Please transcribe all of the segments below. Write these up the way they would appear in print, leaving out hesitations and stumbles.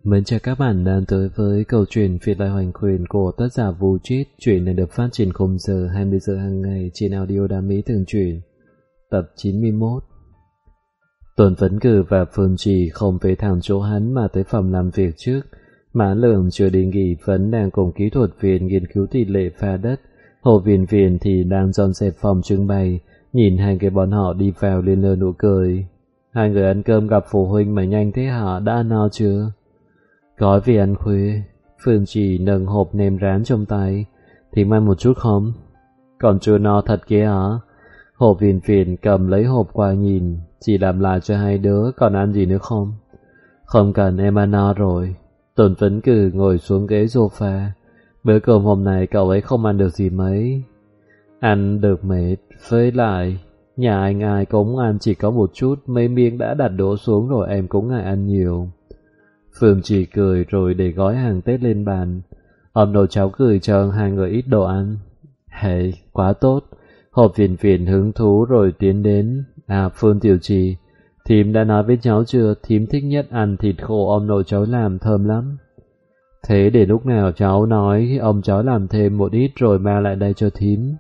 Mến chào các bạn đang tới với câu chuyện Phiệt Lại Hoành Quyền của tác giả Vũ Trít. Chuyện này được phát trên khung giờ 20 giờ hàng ngày trên audio đam mỹ thường truyện. Tập 91. Tuần Vấn Cử và Phương Trì không về thẳng chỗ hắn mà tới phòng làm việc trước. Mã Lượng chưa đi nghỉ vẫn đang cùng kỹ thuật viên nghiên cứu tỷ lệ pha đất. Hồ Viên thì đang dọn dẹp phòng trưng bày. Nhìn hai người bọn họ đi vào liền nở nụ cười. Hai người ăn cơm gặp phụ huynh mà nhanh thế hả? Đã ăn no chưa? Gói vì ăn khuya. Phương Trì nâng hộp nem rán trong tay. Thì ăn một chút không? Còn chưa no thật kia hả? Hồ Viên cầm lấy hộp qua nhìn. Chỉ làm lại cho hai đứa. Còn ăn gì nữa không? Không cần, em ăn no rồi. Tuần Vấn Cử ngồi xuống ghế sofa. Bữa cơm hôm nay cậu ấy không ăn được gì mấy. Ăn được mệt. Với lại nhà anh ai cũng ăn chỉ có một chút. Mấy miếng đã đặt đổ xuống rồi, em cũng ngại ăn nhiều. Phương Trì cười rồi để gói hàng Tết lên bàn. Ông nội cháu gửi cho hai người ít đồ ăn. Hệ, quá tốt. Hồ Viên hứng thú rồi tiến đến. À, Phương Tiểu Trì, thím đã nói với cháu chưa? Thím thích nhất ăn thịt khô ông nội cháu làm, thơm lắm. Thế để lúc nào cháu nói ông cháu làm thêm một ít rồi mang lại đây cho thím.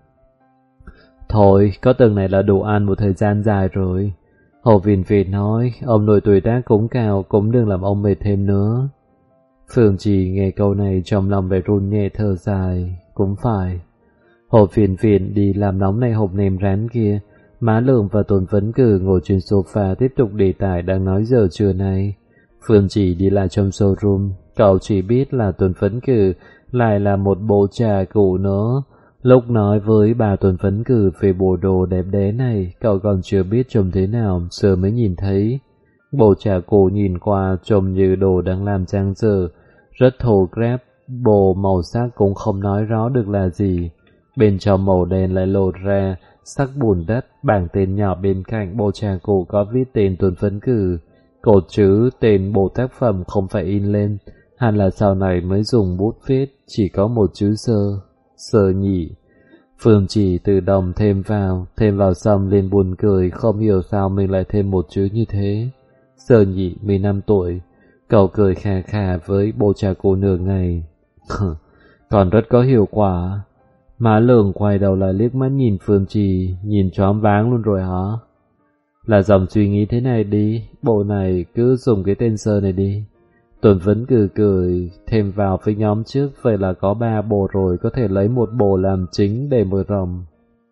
Thôi, có từng này là đủ ăn một thời gian dài rồi. Hồ Viên nói, ông nội tuổi tác cũng cao, cũng đừng làm ông mệt thêm nữa. Phương Trì nghe câu này trong lòng vẻ run nhẹ thở dài, cũng phải. Hồ Viên đi làm nóng này hộp nem rán kia. Má Lượng và Tuần Vấn Cử ngồi trên sofa tiếp tục đề tài đang nói giờ trưa nay. Phương Trì đi lại trong showroom, cậu chỉ biết là Tuần Vấn Cử lại là một bộ trà cũ nữa. Lúc nói với bà Tuần Vấn Cử về bộ đồ đẹp đẽ này, cậu còn chưa biết trông thế nào, giờ mới nhìn thấy. Bộ trà cũ nhìn qua trông như đồ đang làm trang dở, rất thô ráp, bộ màu sắc cũng không nói rõ được là gì. Bên trong màu đen lại lộ ra sắc bùn đất, bảng tên nhỏ bên cạnh bộ trà cũ có viết tên Tuần Vấn Cử. Cột chữ tên bộ tác phẩm không phải in lên, hẳn là sau này mới dùng bút viết, chỉ có một chữ sơ nhị. Phương Trì tự động thêm vào xong liền buồn cười, không hiểu sao mình lại thêm một chữ như thế. Sơ nhị 15 tuổi, cậu cười khà khà với bộ trà cũ nửa ngày. Còn rất có hiệu quả. Má Lượng quay đầu lại liếc mắt nhìn Phương Trì, nhìn choáng váng luôn rồi hả? Là dòng suy nghĩ thế này đi, bộ này cứ dùng cái tên sơ này đi. Tuần Vấn cười thêm vào với nhóm trước, vậy là có 3 bộ rồi, có thể lấy một bộ làm chính để mở rộng.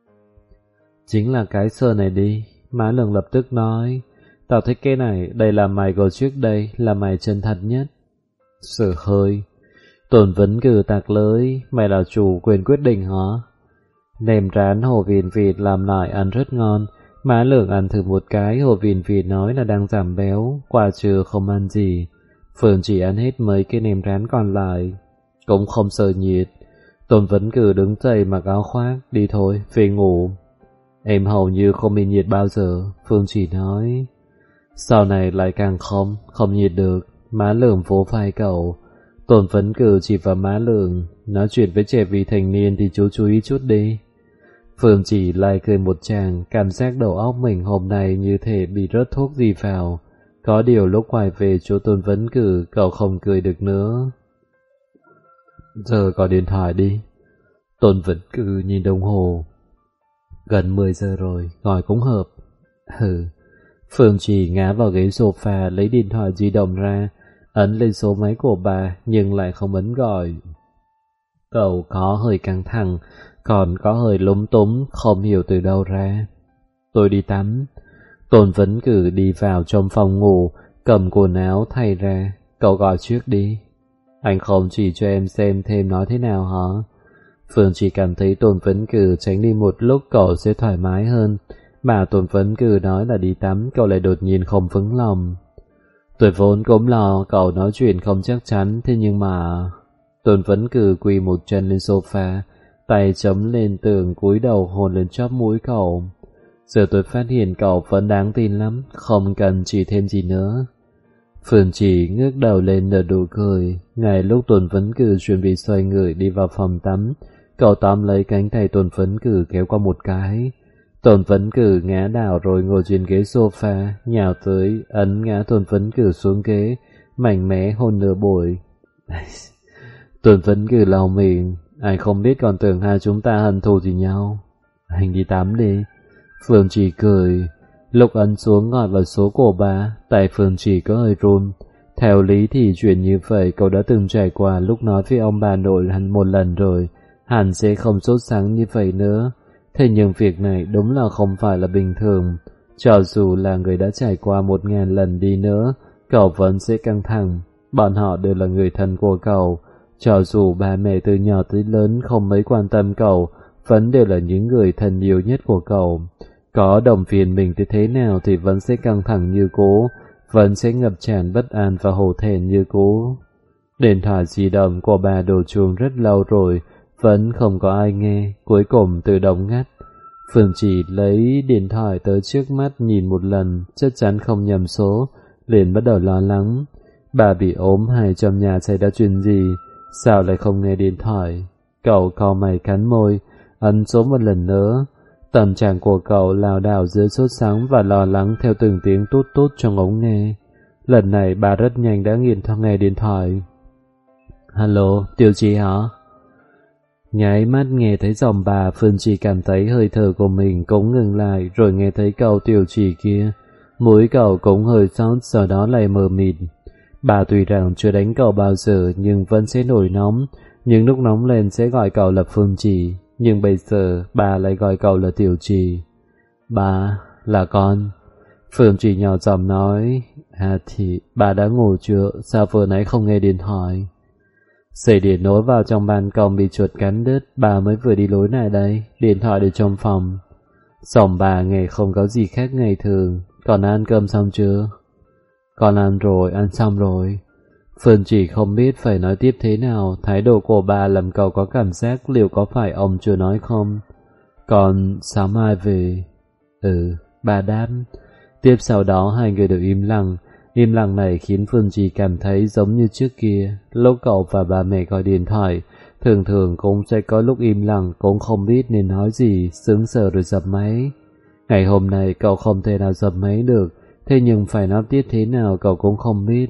Chính là cái sơ này đi. Má Lượng lập tức nói, tao thích cái này, đây là mày của trước đây, là mày chân thật nhất. Sợ hơi. Tuần Vấn tạc lưới, mày là chủ quyền quyết định hả? Nem rán Hồ Viên làm lại ăn rất ngon. Má Lượng ăn thử một cái, Hồ Viên nói là đang giảm béo, qua trưa không ăn gì. Phương chỉ ăn hết mấy cái nem rán còn lại, cũng không sợ nhiệt. Tôn Vấn đứng dậy mặc áo khoác, đi thôi, về ngủ. Em hầu như không bị nhiệt bao giờ, Phương chỉ nói. Sau này lại càng không nhiệt được. Má Lượng vỗ vai cậu. Tôn Vấn chỉ vào má Lượng, nói chuyện với trẻ vị thành niên thì chú ý chút đi. Phương chỉ lại cười một tràng, cảm giác đầu óc mình hôm nay như thể bị rớt thuốc gì vào. Có điều lúc quay về chỗ Tôn Vấn cậu không cười được nữa. Giờ gọi điện thoại đi. Tôn Vấn nhìn đồng hồ. Gần 10 giờ rồi, gọi cũng hợp. Phương chỉ ngã vào ghế sofa lấy điện thoại di động ra, ấn lên số máy của bà nhưng lại không ấn gọi. Cậu có hơi căng thẳng, còn có hơi lúng túng, không hiểu từ đâu ra. Tôi đi tắm. Tôn Vấn đi vào trong phòng ngủ, cầm quần áo thay ra. Cậu gọi trước đi. Anh không chỉ cho em xem thêm nói thế nào hả? Phương chỉ cảm thấy Tôn Vấn tránh đi một lúc cậu sẽ thoải mái hơn. Mà Tôn Vấn nói là đi tắm, cậu lại đột nhiên không vững lòng. Tôi vốn cũng lo cậu nói chuyện không chắc chắn, thế nhưng mà... Tôn Vấn quỳ một chân lên sofa, tay chấm lên tường cúi đầu hôn lên chóp mũi cậu. Giờ tôi phát hiện cậu vẫn đáng tin lắm, không cần chỉ thêm gì nữa. Phương chỉ ngước đầu lên nở nụ cười. Ngay lúc Tôn Vấn chuẩn bị xoay người đi vào phòng tắm, cậu tóm lấy cánh tay Tôn Vấn kéo qua một cái. Tôn Vấn ngã đảo rồi ngồi trên ghế sofa, nhào tới ấn ngã Tôn Vấn xuống ghế, mạnh mẽ hôn nửa buổi. Tuấn vẫn cứ lau miệng, ai không biết còn tưởng hai chúng ta hận thù gì nhau. Anh đi tắm đi. Phương Trì cười. Lúc ấn xuống ngọt vào số của bà, tay Phương Trì có hơi run. Theo lý thì chuyện như vậy cậu đã từng trải qua lúc nói với ông bà nội hẳn một lần rồi, hẳn sẽ không sốt sắng như vậy nữa. Thế nhưng việc này đúng là không phải là bình thường. Cho dù là người đã trải qua 1000 lần đi nữa, cậu vẫn sẽ căng thẳng. Bọn họ đều là người thân của cậu. Cho dù ba mẹ từ nhỏ tới lớn không mấy quan tâm cậu, vẫn đều là những người thân yêu nhất của cậu. Có động viên mình tới thế nào thì vẫn sẽ căng thẳng như cũ, vẫn sẽ ngập tràn bất an và hổ thẹn như cũ. Điện thoại di động của bà đổ chuông rất lâu rồi, vẫn không có ai nghe, cuối cùng tự động ngắt. Phương chỉ lấy điện thoại tới trước mắt nhìn một lần, chắc chắn không nhầm số, liền bắt đầu lo lắng. Bà bị ốm hay trong nhà xảy ra chuyện gì, sao lại không nghe điện thoại? Cậu cau mày cắn môi, ấn số một lần nữa. Tâm trạng của cậu lảo đảo giữa sốt sắng và lo lắng theo từng tiếng tút tút trong ống nghe. Lần này bà rất nhanh đã nghiền thoáng nghe điện thoại. Alo, Tiểu Trì hả? Nháy mắt nghe thấy giọng bà, Phương Trì cảm thấy hơi thở của mình cũng ngừng lại, rồi nghe thấy câu Tiểu Trì kia. Mũi cậu cũng hơi sót, sau đó lại mờ mịt. Bà tuy rằng chưa đánh cậu bao giờ nhưng vẫn sẽ nổi nóng, nhưng lúc nóng lên sẽ gọi cậu là Phương Trì. Nhưng bây giờ bà lại gọi cậu là Tiểu Trì. Bà, là con. Phương Trì nhỏ giọng nói. Thì bà đã ngủ chưa? Sao vừa nãy không nghe điện thoại? Dây điện nối vào trong ban công bị chuột cắn đứt. Bà mới vừa đi lối này đây. Điện thoại để trong phòng. Giọng bà nghe không có gì khác ngày thường. Còn ăn cơm xong chưa? Con ăn rồi, ăn xong rồi. Phương chỉ không biết phải nói tiếp thế nào. Thái độ của bà làm cậu có cảm giác liệu có phải ông chưa nói không. Còn sáng mai về? Bà đáp. Tiếp sau đó hai người đều im lặng. Im lặng này khiến Phương Trì cảm thấy giống như trước kia. Lúc cậu và bà mẹ gọi điện thoại, thường thường cũng sẽ có lúc im lặng, cũng không biết nên nói gì, sững sờ rồi dập máy. Ngày hôm nay cậu không thể nào dập máy được, thế nhưng phải nói tiếp thế nào cậu cũng không biết.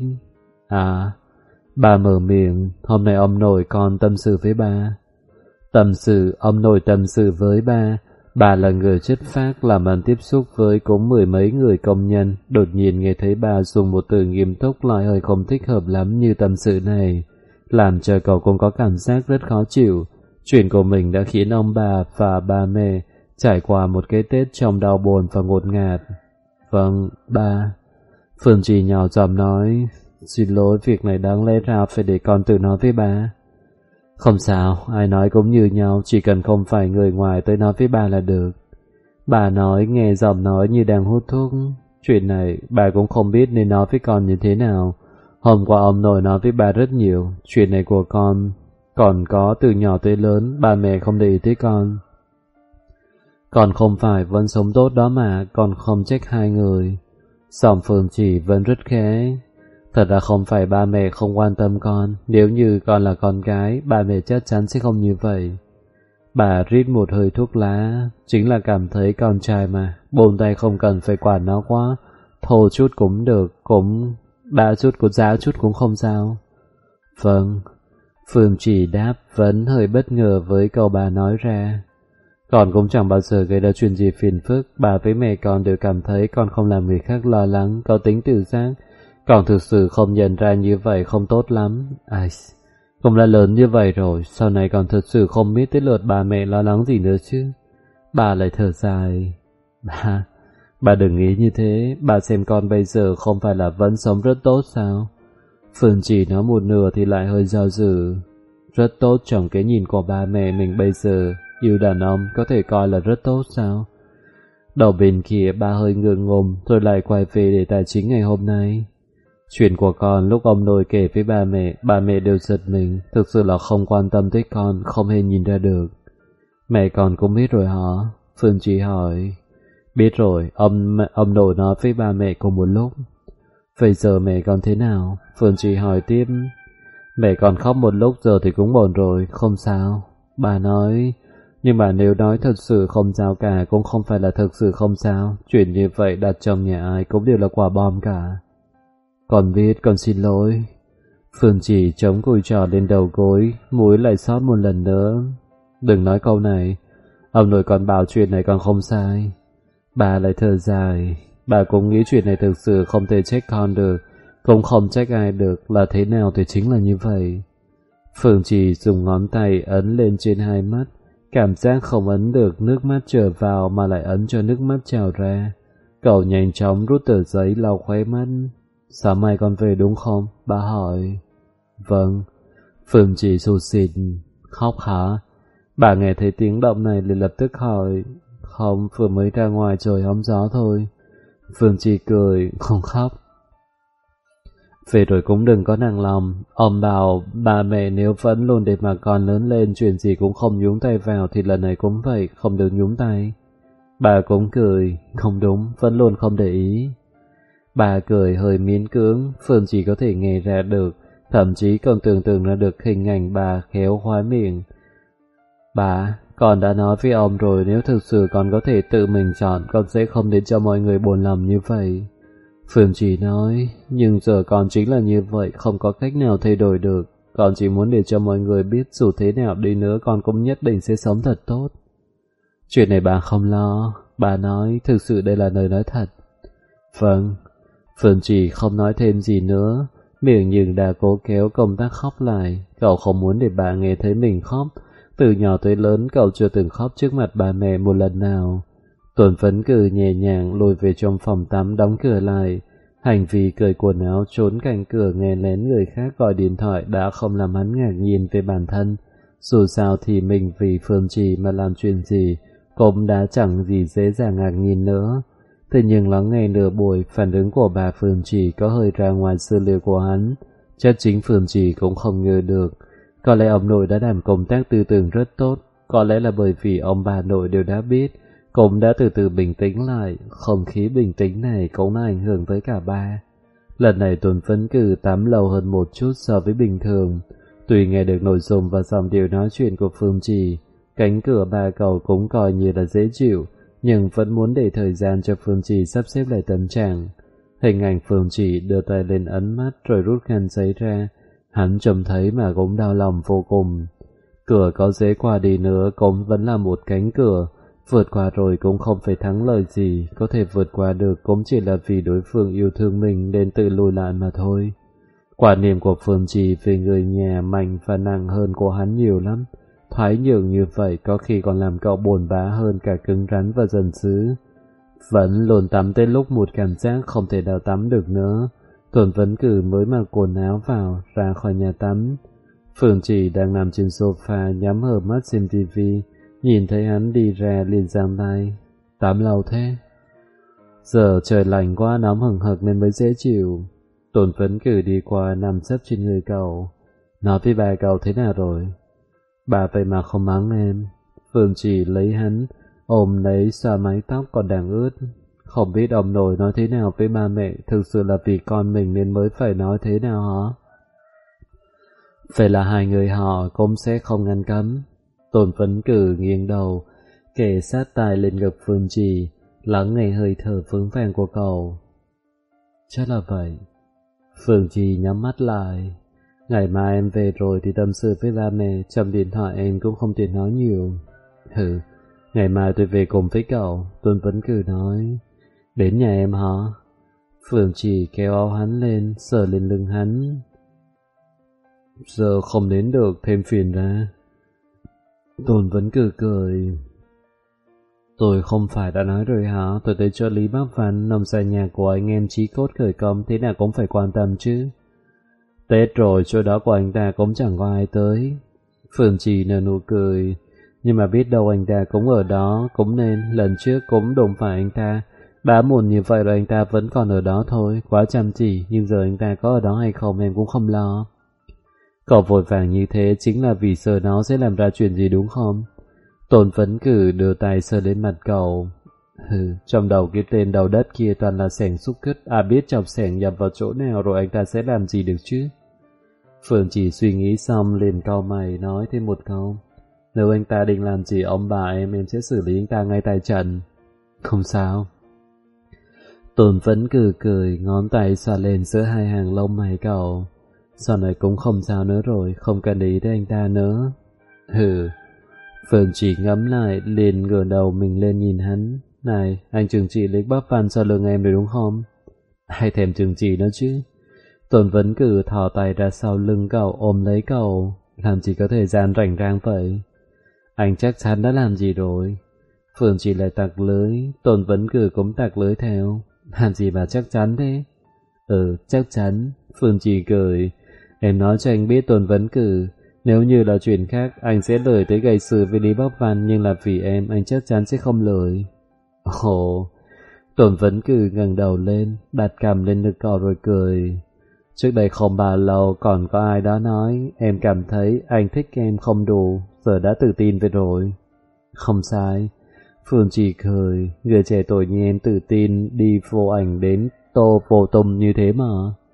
Bà mở miệng. Hôm nay ông nội con tâm sự với bà. Tâm sự? Ông nội tâm sự với bà? Bà là người chất phác làm ăn tiếp xúc với cũng 10 mấy người công nhân, đột nhiên nghe thấy bà dùng một từ nghiêm túc lại hơi không thích hợp lắm như tâm sự này, làm cho cậu cũng có cảm giác rất khó chịu. Chuyện của mình đã khiến ông bà và ba mẹ trải qua một cái Tết trong đau buồn và ngột ngạt. Vâng, ba. Phương Trì nhỏ giọng nói. Xin lỗi, việc này đáng lẽ ra phải để con tự nói với bà. Không sao, ai nói cũng như nhau, chỉ cần không phải người ngoài tới nói với bà là được. Bà nói nghe giọng nói như đang hút thuốc. Chuyện này bà cũng không biết nên nói với con như thế nào. Hôm qua ông nội nói với bà rất nhiều. Chuyện này của con còn có từ nhỏ tới lớn, ba mẹ không để ý tới con. Con không phải vẫn sống tốt đó mà, con không trách hai người. Giọng Phương Chỉ vẫn rất khẽ. Thật ra không phải ba mẹ không quan tâm con, nếu như con là con gái, ba mẹ chắc chắn sẽ không như vậy. Bà rít một hơi thuốc lá, chính là cảm thấy con trai mà, bồn tay không cần phải quản nó quá, thô chút cũng được, cũng đa chút cũng giáo chút cũng không sao. Vâng, Phương Chỉ đáp, vẫn hơi bất ngờ với câu bà nói ra. Con cũng chẳng bao giờ gây ra chuyện gì phiền phức, bà với mẹ con đều cảm thấy con không làm người khác lo lắng, có tính tự giác. Còn thực sự không nhận ra như vậy không tốt lắm. Cũng đã lớn như vậy rồi, sau này còn thật sự không biết tới lượt bà mẹ lo lắng gì nữa chứ. Bà lại thở dài. Bà đừng nghĩ như thế, bà xem con bây giờ không phải là vẫn sống rất tốt sao? Phương Chỉ nói một nửa thì lại hơi do dự. Rất tốt trong cái nhìn của ba mẹ mình bây giờ, yêu đàn ông có thể coi là rất tốt sao? Đầu bên kia bà hơi ngượng ngùng, rồi lại quay về để tài chính ngày hôm nay. Chuyện của con lúc ông nội kể với ba mẹ đều giật mình, thực sự là không quan tâm tới con, không hề nhìn ra được. Mẹ con cũng biết rồi hả? Phương Chỉ hỏi. Biết rồi, ông nội nói với ba mẹ cùng một lúc. Vậy giờ mẹ con thế nào? Phương Chỉ hỏi tiếp. Mẹ con khóc một lúc giờ thì cũng buồn rồi, không sao. Bà nói, nhưng mà nếu nói thật sự không sao cả cũng không phải là thật sự không sao. Chuyện như vậy đặt trong nhà ai cũng đều là quả bom cả. Con biết, con xin lỗi. Phương Chỉ chống cùi trò lên đầu gối, mũi lại xót một lần nữa. Đừng nói câu này, ông nội còn bảo chuyện này còn không sai. Bà lại thở dài, bà cũng nghĩ chuyện này thực sự không thể trách con được, cũng không trách ai được, là thế nào thì chính là như vậy. Phương Chỉ dùng ngón tay ấn lên trên hai mắt, cảm giác không ấn được nước mắt trở vào mà lại ấn cho nước mắt trào ra. Cậu nhanh chóng rút tờ giấy lau khóe mắt. Sáng mai con về đúng không? Bà hỏi. Vâng. Phương Chỉ sụt sịt. Khóc hả? Bà nghe thấy tiếng động này liền lập tức hỏi. Không, vừa mới ra ngoài trời hóng gió thôi. Phương Chỉ cười, không khóc. Về rồi cũng đừng có nặng lòng. Ông bảo bà mẹ nếu vẫn luôn để mà con lớn lên, chuyện gì cũng không nhúng tay vào thì lần này cũng vậy, không được nhúng tay. Bà cũng cười, không đúng, vẫn luôn không để ý. Bà cười hơi miễn cưỡng, Phương chỉ có thể nghe ra được, thậm chí còn tưởng tượng ra được hình ảnh bà khéo khoái miệng. Bà, con đã nói với ông rồi, nếu thực sự con có thể tự mình chọn, con sẽ không đến cho mọi người buồn lòng như vậy. Phương chỉ nói, nhưng giờ con chính là như vậy, không có cách nào thay đổi được. Con chỉ muốn để cho mọi người biết dù thế nào đi nữa con cũng nhất định sẽ sống thật tốt. Chuyện này bà không lo, bà nói thực sự đây là lời nói thật. Vâng. Phương chỉ không nói thêm gì nữa, miệng nhưng đã cố kéo công tác khóc lại. Cậu không muốn để bà nghe thấy mình khóc. Từ nhỏ tới lớn cậu chưa từng khóc trước mặt bà mẹ một lần nào. Tuấn Phấn cười nhẹ nhàng lùi về trong phòng tắm đóng cửa lại. Hành vi cởi quần áo trốn cạnh cửa nghe lén người khác gọi điện thoại đã không làm hắn ngạc nhiên về bản thân. Dù sao thì mình vì Phương Trì mà làm chuyện gì cũng đã chẳng gì dễ dàng ngạc nhiên nữa. Thế nhưng lắng nghe nửa buổi, phản ứng của bà Phương Trì có hơi ra ngoài dữ liệu của hắn. Chắc chính Phương Trì cũng không ngờ được. Có lẽ ông nội đã làm công tác tư tưởng rất tốt. Có lẽ là bởi vì ông bà nội đều đã biết, cũng đã từ từ bình tĩnh lại. Không khí bình tĩnh này cũng đã ảnh hưởng tới cả ba. Lần này Tuấn Phấn cử tắm lâu hơn một chút so với bình thường. Tuy nghe được nội dung và dòng điệu nói chuyện của Phương Trì, cánh cửa bà cậu cũng coi như là dễ chịu, nhưng vẫn muốn để thời gian cho Phương Trì sắp xếp lại tâm trạng. Hình ảnh Phương Trì đưa tay lên ấn mắt rồi rút khăn giấy ra, hắn trông thấy mà cũng đau lòng vô cùng. Cửa có dễ qua đi nữa cũng vẫn là một cánh cửa, vượt qua rồi cũng không phải thắng lợi gì, có thể vượt qua được cũng chỉ là vì đối phương yêu thương mình nên tự lùi lại mà thôi. Quan niệm của Phương Trì về người nhà mạnh và nặng hơn của hắn nhiều lắm. Thoái nhượng như vậy có khi còn làm cậu buồn bã hơn cả cứng rắn và giận dữ. Vẫn luôn tắm tới lúc một cảm giác không thể nào tắm được nữa. Tuần Vấn Cử mới mặc quần áo vào ra khỏi nhà tắm. Phương Trì đang nằm trên sofa nhắm hờ mắt xem tivi, nhìn thấy hắn đi ra liền giang tay. Tắm lâu thế? Giờ trời lạnh quá, nóng hừng hực nên mới dễ chịu. Tuần Vấn Cử đi qua nằm sấp trên người cậu. Nói với bà cậu thế nào rồi? Bà vậy mà không mắng em. Phương Trì lấy hắn, ôm lấy xoa mái tóc còn đang ướt. Không biết ông nội nói thế nào với ba mẹ, thực sự là vì con mình nên mới phải nói thế nào hả? Phải là hai người họ cũng sẽ không ngăn cấm. Tôn Phấn Cử nghiêng đầu, kề sát tai lên ngực Phương Trì, lắng nghe hơi thở vững vàng của cậu. Chắc là vậy. Phương Trì nhắm mắt lại. Ngày mai em về rồi thì tâm sự với ba mẹ, trong điện thoại em cũng không tiện nói nhiều. Ngày mai tôi về cùng với cậu, Tôn Vấn Cử nói. Đến nhà em hả? Phương Trì kéo áo hắn lên, sờ lên lưng hắn. Giờ không đến được, thêm phiền ra. Tôn Vấn Cử cười. Tôi không phải đã nói rồi hả? Tôi tới trợ lý bác Văn, nằm xa nhà của anh em chí cốt khởi công, thế nào cũng phải quan tâm chứ. Tết rồi, chỗ đó của anh ta cũng chẳng có ai tới. Phương Trì nở nụ cười. Nhưng mà biết đâu anh ta cũng ở đó, cũng nên, lần trước cũng đụng phải anh ta. Đã muộn như vậy rồi anh ta vẫn còn ở đó thôi, quá chăm chỉ, nhưng giờ anh ta có ở đó hay không em cũng không lo. Cậu vội vàng như thế chính là vì sợ nó sẽ làm ra chuyện gì đúng không? Tôn Vấn Cử đưa tay sờ lên mặt cậu. Trong đầu cái tên đầu đất kia toàn là xẻng xúc cứt, biết chọc xẻng nhập vào chỗ nào rồi anh ta sẽ làm gì được chứ? Phương chỉ suy nghĩ xong liền cau mày nói thêm một câu. Nếu anh ta định làm gì ông bà em sẽ xử lý anh ta ngay tại trận. Không sao. Tôn vẫn cười, ngón tay xoa lên giữa hai hàng lông mày cậu. Sau này cũng không sao nữa rồi, không cần ý tới anh ta nữa. Hừ. Phương Chỉ ngẫm lại, liền ngửa đầu mình lên nhìn hắn. Này, anh trừng trị lấy bắp van sau lưng em rồi đúng không? Ai thèm trừng trị nó chứ. Tôn vẫn thò tay ra sau lưng cậu, ôm lấy cậu. Làm gì có thời gian rảnh rang vậy? Anh chắc chắn đã làm gì rồi. Phương Chỉ lại tặc lưới, Tôn vẫn cũng tặc lưới theo. Làm gì mà chắc chắn thế? Chắc chắn. Phương Chỉ cười. Em nói cho anh biết Tôn vẫn nếu như là chuyện khác, anh sẽ lười tới gây sự với Lý Bắc Văn, nhưng là vì em, anh chắc chắn sẽ không lười. Ồ, Tôn vẫn ngẩng đầu lên, đặt cằm lên ngực cậu rồi cười. Trước đây không bao lâu còn có ai đó nói, em cảm thấy anh thích em không đủ, giờ đã tự tin về rồi. Không sai. Phương Chỉ cười, người trẻ tuổi như em tự tin đi vô ảnh đến tô vô tung như thế mà.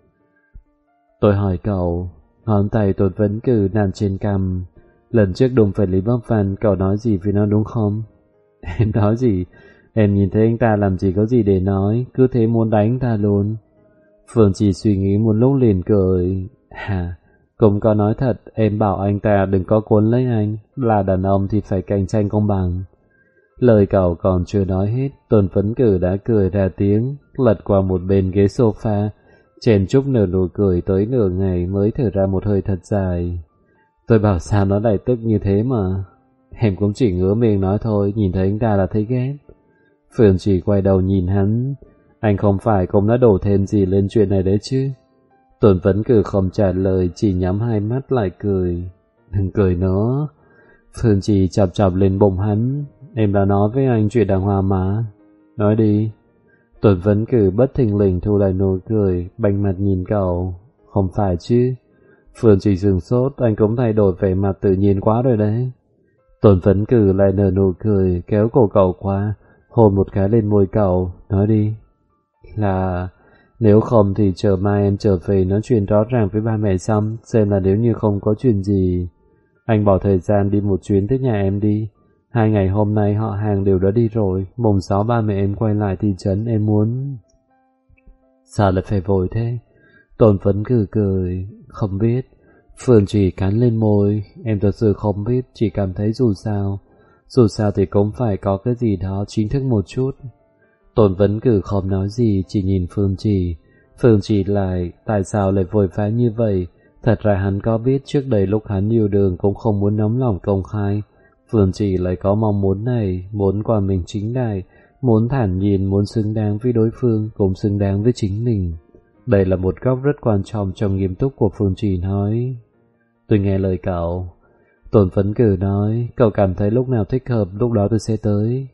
Tôi hỏi cậu, ngón tay Tôn vẫn nằm trên cằm. Lần trước đụng phải Lý Bắc Văn, cậu nói gì với nó đúng không? Em nói gì? Em nhìn thấy anh ta làm gì có gì để nói, cứ thế muốn đánh anh ta luôn. Phương Chỉ suy nghĩ một lúc liền cười. Cũng có nói thật, em bảo anh ta đừng có cuốn lấy anh, là đàn ông thì phải cạnh tranh công bằng. Lời cậu còn chưa nói hết, Tôn Phấn đã cười ra tiếng, lật qua một bên ghế sofa, chèn chúc nở nụ cười tới nửa ngày mới thở ra một hơi thật dài. Tôi bảo sao nó lại tức như thế mà. Em cũng chỉ ngứa miệng nói thôi, nhìn thấy anh ta là thấy ghét. Phương Chỉ quay đầu nhìn hắn. Anh không phải cũng đã đổ thêm gì lên chuyện này đấy chứ? Tôn Phấn không trả lời, chỉ nhắm hai mắt lại cười. Đừng cười nữa. Phương Chỉ chọc lên bụng hắn. Em đã nói với anh chuyện đàng hoàng mà. Nói đi. Tôn Phấn bất thình lình thu lại nụ cười, banh mặt nhìn cậu. Không phải chứ? Phương Chỉ sửng sốt, anh cũng thay đổi vẻ mặt tự nhiên quá rồi đấy. Tôn Phấn lại nở nụ cười, kéo cổ cậu qua, hôn một cái lên môi cậu. Nói đi. Là nếu không thì chờ mai em trở về nói chuyện rõ ràng với ba mẹ xong, xem là nếu như không có chuyện gì, anh bỏ thời gian đi một chuyến tới nhà em đi. 2 ngày hôm nay họ hàng đều đã đi rồi, mùng 6 ba mẹ em quay lại thị trấn, em muốn... Sao lại phải vội thế? Tôn Phấn cười. Không biết. Phương Chỉ cắn lên môi. Em thật sự không biết, chỉ cảm thấy dù sao thì cũng phải có cái gì đó chính thức một chút. Tôn Vấn không nói gì, chỉ nhìn Phương Chỉ. Phương Chỉ lại, tại sao lại vội vã như vậy? Thật ra hắn có biết trước đây lúc hắn yêu đương cũng không muốn nóng lòng công khai. Phương Chỉ lại có mong muốn này, muốn qua mình chính đại, muốn thản nhiên, muốn xứng đáng với đối phương, cũng xứng đáng với chính mình. Đây là một góc rất quan trọng trong nghiêm túc của Phương Chỉ nói. Tôi nghe lời cậu. Tôn Phấn nói, cậu cảm thấy lúc nào thích hợp, lúc đó tôi sẽ tới.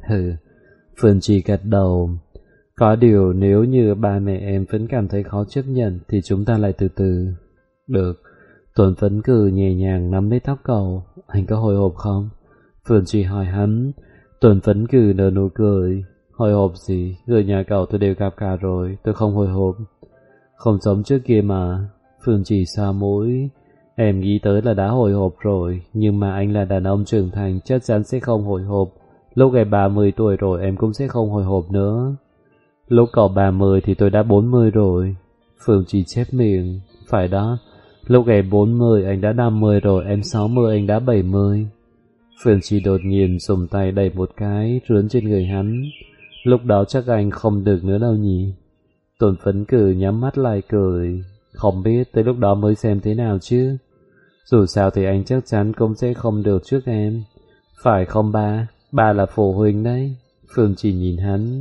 Phương Chỉ gật đầu. Có điều nếu như ba mẹ em vẫn cảm thấy khó chấp nhận thì chúng ta lại từ từ. Được. Tôn Phấn nhẹ nhàng nắm lấy tóc cậu. Anh có hồi hộp không? Phương Chỉ hỏi hắn. Tôn Phấn nở nụ cười. Hồi hộp gì? Người nhà cậu tôi đều gặp cả rồi, tôi không hồi hộp. Không giống trước kia mà. Phương Chỉ xoa mũi. Em nghĩ tới là đã hồi hộp rồi, nhưng mà anh là đàn ông trưởng thành, chắc chắn sẽ không hồi hộp. Lúc em 30 tuổi rồi em cũng sẽ không hồi hộp nữa. Lúc cậu 30 thì tôi đã 40 rồi. Phương Chỉ chép miệng. Phải đó. Lúc em 40 anh đã 50 rồi, em 60 anh đã 70. Phương Chỉ đột nhiên dùng tay đẩy một cái rướn trên người hắn. Lúc đó chắc anh không được nữa đâu nhỉ. Tôn Phấn nhắm mắt lại cười. Không biết tới lúc đó mới xem thế nào chứ. Dù sao thì anh chắc chắn cũng sẽ không được trước em. Phải không ba? Ba là phụ huynh đấy. Phương Chỉ nhìn hắn.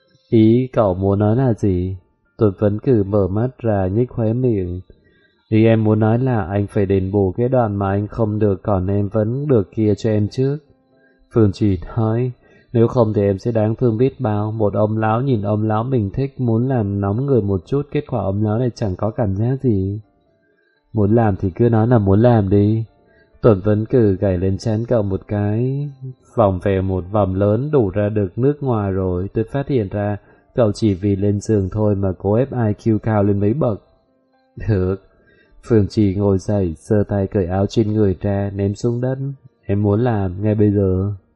Ý cậu muốn nói là gì? Tôn Phấn mở mắt ra nhếch khóe miệng. Ý em muốn nói là anh phải đền bù cái đoạn mà anh không được còn em vẫn được kia cho em trước. Phương Chỉ nói. Nếu không thì em sẽ đáng thương biết bao. Một ông lão nhìn ông lão mình thích, muốn làm nóng người một chút, kết quả ông lão này chẳng có cảm giác gì. Muốn làm thì cứ nói là muốn làm đi. Tuần Vấn gảy lên trán cậu một cái. Vòng về một vòng lớn đủ ra được nước ngoài rồi. Tôi phát hiện ra cậu chỉ vì lên giường thôi mà cố ép IQ cao lên mấy bậc. Được. Phương Chỉ ngồi dậy, giơ tay cởi áo trên người ra, ném xuống đất. Em muốn làm ngay bây giờ.